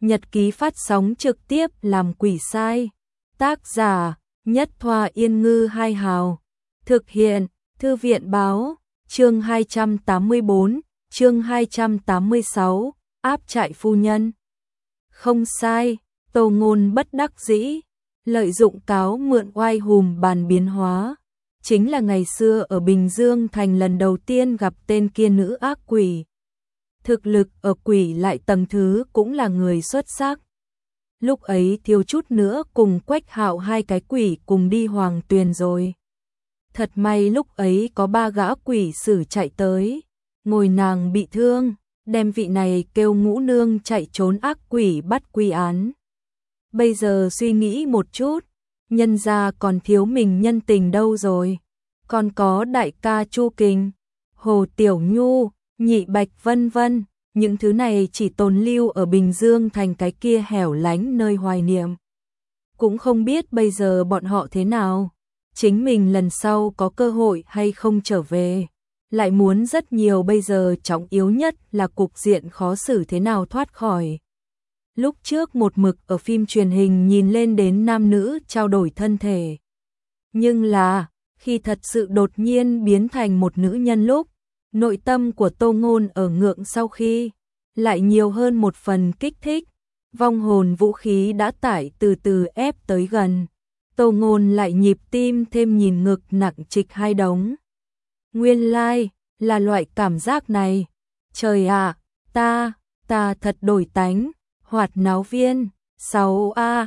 nhật ký phát sóng trực tiếp làm quỷ sai. Tác giả, Nhất Thoa Yên Ngư Hai Hào. Thực hiện, Thư viện Báo. Chương 284, chương 286, áp trại phu nhân. Không sai, Tô Ngôn bất đắc dĩ, lợi dụng cáo mượn oai hùm bàn biến hóa. Chính là ngày xưa ở Bình Dương Thành lần đầu tiên gặp tên kia nữ ác quỷ. Thực lực ở quỷ lại tầng thứ cũng là người xuất sắc. Lúc ấy thiếu chút nữa cùng Quách Hạo hai cái quỷ cùng đi Hoàng Tuyền rồi. Thật may lúc ấy có 3 gã quỷ sử chạy tới, ngồi nàng bị thương, đem vị này kêu Ngũ Nương chạy trốn ác quỷ bắt quy án. Bây giờ suy nghĩ một chút, nhân gia còn thiếu mình nhân tình đâu rồi. Còn có đại ca Chu Kình, Hồ Tiểu Nhu, Nhị Bạch vân vân, những thứ này chỉ tồn lưu ở Bình Dương Thành cái kia hẻo lánh nơi hoài niệm. Cũng không biết bây giờ bọn họ thế nào, chính mình lần sau có cơ hội hay không trở về. Lại muốn rất nhiều, bây giờ trọng yếu nhất là cục diện khó xử thế nào thoát khỏi. Lúc trước một mực ở phim truyền hình nhìn lên đến nam nữ trao đổi thân thể. Nhưng là, khi thật sự đột nhiên biến thành một nữ nhân lúc, nội tâm của Tô Ngôn ở ngượng sau khi, lại nhiều hơn một phần kích thích. Vong hồn vũ khí đã tải từ từ ép tới gần. Tô Ngôn lại nhịp tim thêm, nhìn ngực nặng trịch hai đống. Nguyên lai, là loại cảm giác này. Trời ạ, ta thật đổi tánh. Hoạt náo viên, 6A,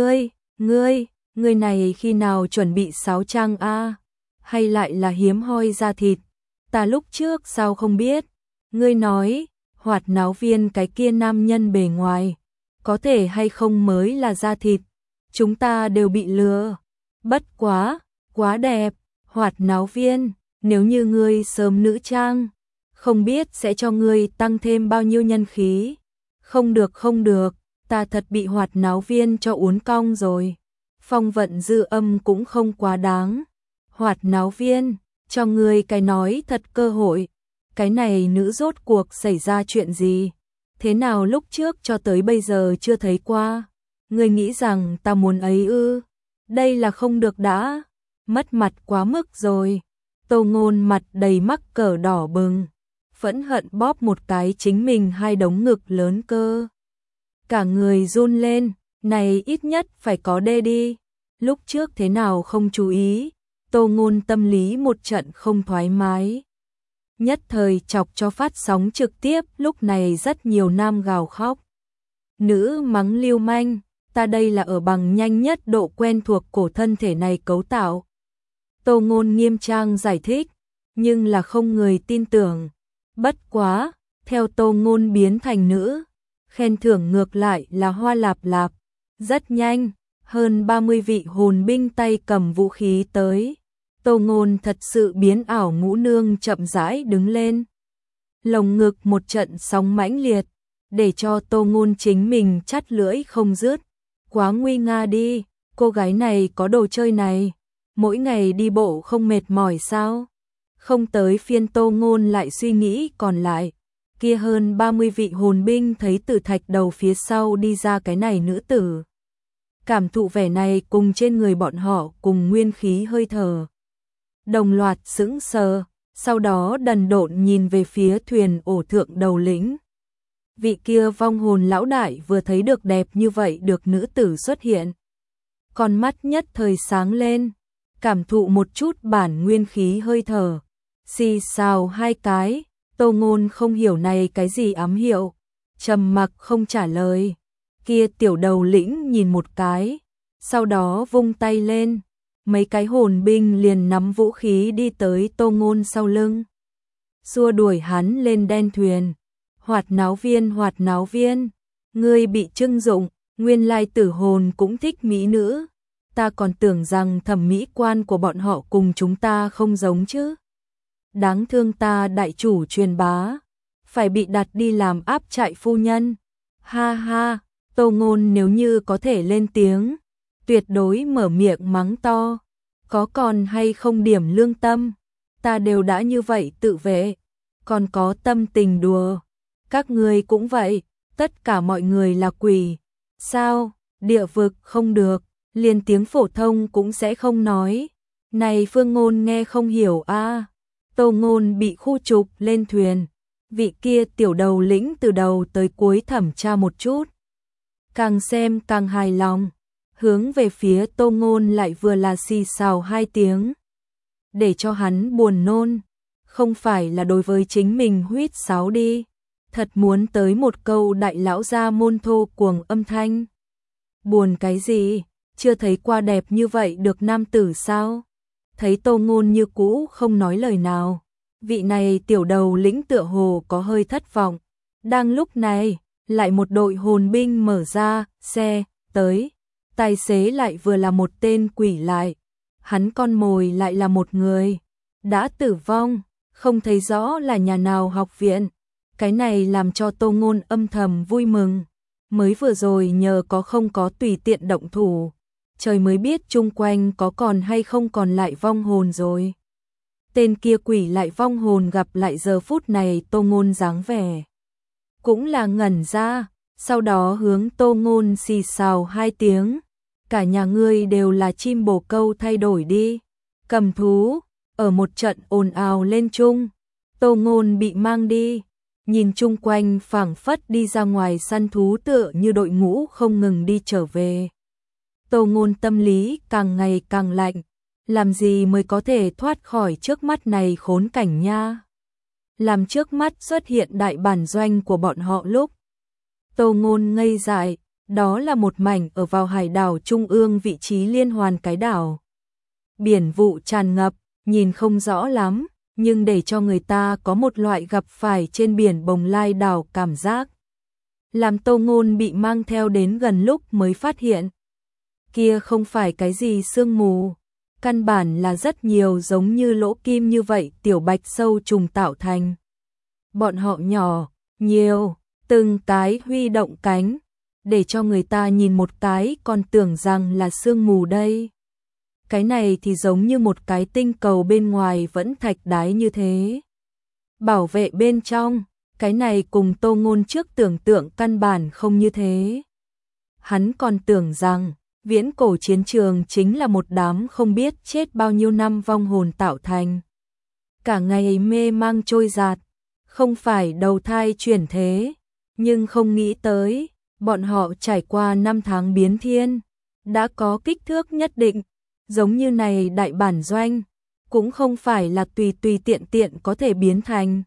ngươi này khi nào chuẩn bị 6 trang A, hay lại là hiếm hoi da thịt, ta lúc trước sao không biết. Ngươi nói, hoạt náo viên cái kia nam nhân bề ngoài, có thể hay không mới là da thịt, chúng ta đều bị lừa. Bất quá đẹp, hoạt náo viên, nếu như ngươi sớm nữ trang, không biết sẽ cho ngươi tăng thêm bao nhiêu nhân khí. Không được, ta thật bị hoạt náo viên cho uốn cong rồi. Phong vận dư âm cũng không quá đáng. Hoạt náo viên, cho ngươi cái nói thật cơ hội. Cái này nữ rốt cuộc xảy ra chuyện gì? Thế nào lúc trước cho tới bây giờ chưa thấy qua? Ngươi nghĩ rằng ta muốn ấy ư? Đây là không được đã. Mất mặt quá mức rồi. Tô Ngôn mặt đầy mắc cỡ đỏ bừng, phẫn hận bóp một cái chính mình hai đống ngực lớn cơ. Cả người run lên, này ít nhất phải có đê đi. Lúc trước thế nào không chú ý, Tô Ngôn tâm lý một trận không thoải mái. Nhất thời chọc cho phát sóng trực tiếp, lúc này rất nhiều nam gào khóc. Nữ mắng lưu manh, ta đây là ở bằng nhanh nhất độ quen thuộc cổ thân thể này cấu tạo. Tô Ngôn nghiêm trang giải thích, nhưng là không người tin tưởng. Bất quá, theo Tô Ngôn biến thành nữ, khen thưởng ngược lại là hoa lạp lạp. Rất nhanh, hơn 30 vị hồn binh tay cầm vũ khí tới. Tô Ngôn thật sự biến ảo. Ngũ Nương chậm rãi đứng lên. Lồng ngực một trận sóng mãnh liệt, để cho Tô Ngôn chính mình chắt lưỡi không dứt. Quá nguy nga đi, cô gái này có đồ chơi này, mỗi ngày đi bộ không mệt mỏi sao? Không tới phiên Tô Ngôn lại suy nghĩ còn lại. Kia hơn 30 vị hồn binh thấy từ thạch đầu phía sau đi ra cái này nữ tử. Cảm thụ vẻ này cùng trên người bọn họ cùng nguyên khí hơi thở. Đồng loạt sững sờ, sau đó đần độn nhìn về phía thuyền ổ thượng đầu lĩnh. Vị kia vong hồn lão đại vừa thấy được đẹp như vậy được nữ tử xuất hiện. Con mắt nhất thời sáng lên, cảm thụ một chút bản nguyên khí hơi thở. Xì xào hai cái, Tô Ngôn không hiểu này cái gì ám hiệu, trầm mặc không trả lời. Kia tiểu đầu lĩnh nhìn một cái, sau đó vung tay lên, mấy cái hồn binh liền nắm vũ khí đi tới Tô Ngôn sau lưng, xua đuổi hắn lên đen thuyền. Hoạt náo viên, ngươi bị trưng dụng, nguyên lai tử hồn cũng thích mỹ nữ, ta còn tưởng rằng thẩm mỹ quan của bọn họ cùng chúng ta không giống chứ. Đáng thương ta đại chủ truyền bá, phải bị đặt đi làm áp trại phu nhân. Ha ha, Tô Ngôn nếu như có thể lên tiếng, tuyệt đối mở miệng mắng to. Có còn hay không điểm lương tâm, ta đều đã như vậy tự vệ, còn có tâm tình đùa. Các ngươi cũng vậy, tất cả mọi người là quỷ. Sao? Địa vực không được, liền tiếng phổ thông cũng sẽ không nói. Này Phương Ngôn nghe không hiểu a. Tô Ngôn bị khu trục lên thuyền. Vị kia tiểu đầu lĩnh từ đầu tới cuối thẩm tra một chút. Càng xem càng hài lòng. Hướng về phía Tô Ngôn lại vừa là xì xào 2 tiếng. Để cho hắn buồn nôn. Không phải là đối với chính mình huýt sáo đi. Thật muốn tới một câu đại lão gia môn thô cuồng âm thanh. Buồn cái gì? Chưa thấy qua đẹp như vậy được nam tử sao? Thấy Tô Ngôn như cũ không nói lời nào. Vị này tiểu đầu lĩnh tựa hồ có hơi thất vọng. Đang lúc này, lại một đội hồn binh mở ra, xe, tới. Tài xế lại vừa là một tên quỷ lại. Hắn con mồi lại là một người. Đã tử vong, không thấy rõ là nhà nào học viện. Cái này làm cho Tô Ngôn âm thầm vui mừng. Mới vừa rồi nhờ không có tùy tiện động thủ. Trời mới biết chung quanh có còn hay không còn lại vong hồn rồi. Tên kia quỷ lại vong hồn gặp lại giờ phút này Tô Ngôn dáng vẻ. Cũng là ngẩn ra, sau đó hướng Tô Ngôn xì xào 2 tiếng. Cả nhà ngươi đều là chim bồ câu thay đổi đi. Cầm thú, ở một trận ồn ào lên chung. Tô Ngôn bị mang đi. Nhìn chung quanh phảng phất đi ra ngoài săn thú tựa như đội ngũ không ngừng đi trở về. Tô Ngôn tâm lý càng ngày càng lạnh. Làm gì mới có thể thoát khỏi trước mắt này khốn cảnh nha. Làm trước mắt xuất hiện đại bản doanh của bọn họ lúc. Tô Ngôn ngây dại, đó là một mảnh ở vào hải đảo trung ương vị trí liên hoàn cái đảo. Biển vụ tràn ngập, nhìn không rõ lắm, nhưng để cho người ta có một loại gặp phải trên biển bồng lai đảo cảm giác. Làm Tô Ngôn bị mang theo đến gần lúc mới phát hiện. Kia không phải cái gì sương mù. Căn bản là rất nhiều giống như lỗ kim như vậy tiểu bạch sâu trùng tạo thành. Bọn họ nhỏ, nhiều, từng cái huy động cánh, để cho người ta nhìn một cái còn tưởng rằng là sương mù đây. Cái này thì giống như một cái tinh cầu bên ngoài vẫn thạch đái như thế. Bảo vệ bên trong, cái này cùng Tô Ngôn trước tưởng tượng căn bản không như thế. Hắn còn tưởng rằng viễn cổ chiến trường chính là một đám không biết chết bao nhiêu năm vong hồn tạo thành. Cả ngày mê mang trôi giạt, không phải đầu thai chuyển thế, nhưng không nghĩ tới, bọn họ trải qua 5 tháng biến thiên, đã có kích thước nhất định, giống như này đại bản doanh, cũng không phải là tùy tiện có thể biến thành.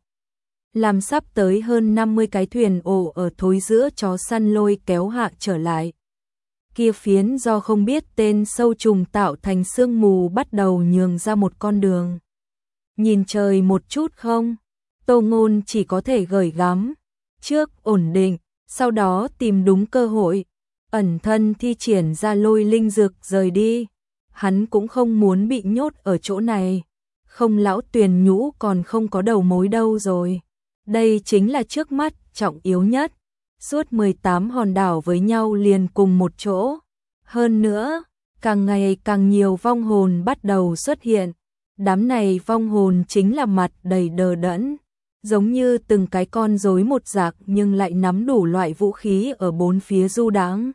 Làm sắp tới hơn 50 cái thuyền ổ ở thối giữa chó săn lôi kéo hạ trở lại. Kia phiến do không biết tên sâu trùng tạo thành sương mù bắt đầu nhường ra một con đường. Nhìn trời một chút không? Tô Ngôn chỉ có thể gửi gắm. Trước ổn định, sau đó tìm đúng cơ hội. Ẩn thân thi triển ra lôi linh dược rời đi. Hắn cũng không muốn bị nhốt ở chỗ này. Không lão Tuyền Nhũ còn không có đầu mối đâu rồi. Đây chính là trước mắt trọng yếu nhất. Suốt 18 hòn đảo với nhau liền cùng một chỗ. Hơn nữa, càng ngày càng nhiều vong hồn bắt đầu xuất hiện. Đám này vong hồn chính là mặt đầy đờ đẫn. Giống như từng cái con rối một dạng nhưng lại nắm đủ loại vũ khí ở bốn phía du đãng.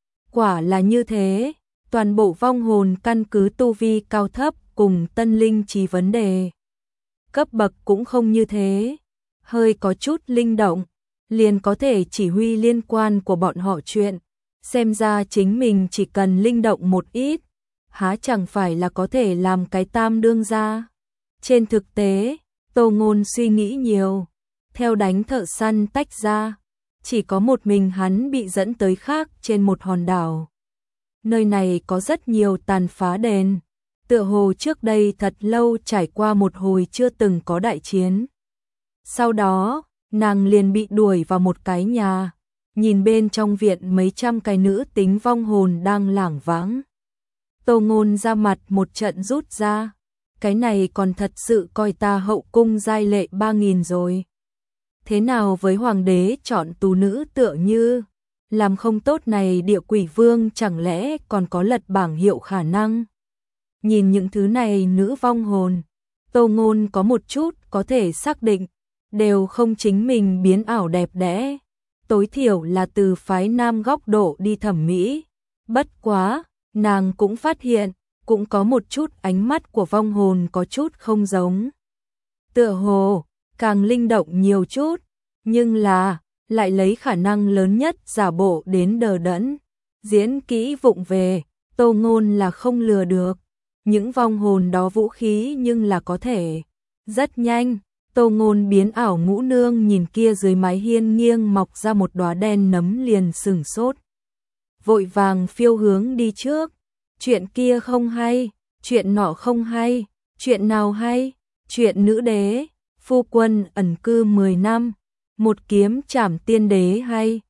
Quả là như thế, toàn bộ vong hồn căn cứ tu vi cao thấp cùng tân linh trí vấn đề. Cấp bậc cũng không như thế, hơi có chút linh động, liền có thể chỉ huy liên quan của bọn họ chuyện. Xem ra chính mình chỉ cần linh động một ít, há chẳng phải là có thể làm cái tam đương gia. Trên thực tế, Tô Ngôn suy nghĩ nhiều, theo đánh thợ săn tách ra, chỉ có một mình hắn bị dẫn tới khác trên một hòn đảo. Nơi này có rất nhiều tàn phá đền, tựa hồ trước đây thật lâu trải qua một hồi chưa từng có đại chiến. Sau đó, nàng liền bị đuổi vào một cái nhà, nhìn bên trong viện mấy trăm cái nữ tính vong hồn đang lảng vãng. Tô Ngôn ra mặt một trận rút ra, cái này còn thật sự coi ta hậu cung giai lệ 3000 rồi. Thế nào với hoàng đế chọn tú nữ tựa như, làm không tốt này địa quỷ vương chẳng lẽ còn có lật bảng hiệu khả năng. Nhìn những thứ này nữ vong hồn, Tô Ngôn có một chút có thể xác định, đều không chính mình biến ảo đẹp đẽ. tối thiểu là từ phái nam góc độ đi thẩm mỹ. Bất quá, nàng cũng phát hiện, cũng có một chút ánh mắt của vong hồn có chút không giống. Tựa hồ, càng linh động nhiều chút, nhưng là, lại lấy khả năng lớn nhất giả bộ đến đờ đẫn. Diễn kỹ vụng về, Tô Ngôn là không lừa được. Những vong hồn đó vũ khí nhưng là có thể. Rất nhanh, Tô Ngôn biến ảo ngũ nương nhìn kia dưới mái hiên nghiêng mọc ra một đóa đen nấm liền sửng sốt. Vội vàng phiêu hướng đi trước. Chuyện kia không hay, chuyện nọ không hay, chuyện nào hay, chuyện nữ đế, phu quân ẩn cư 10 năm, một kiếm trảm tiên đế hay,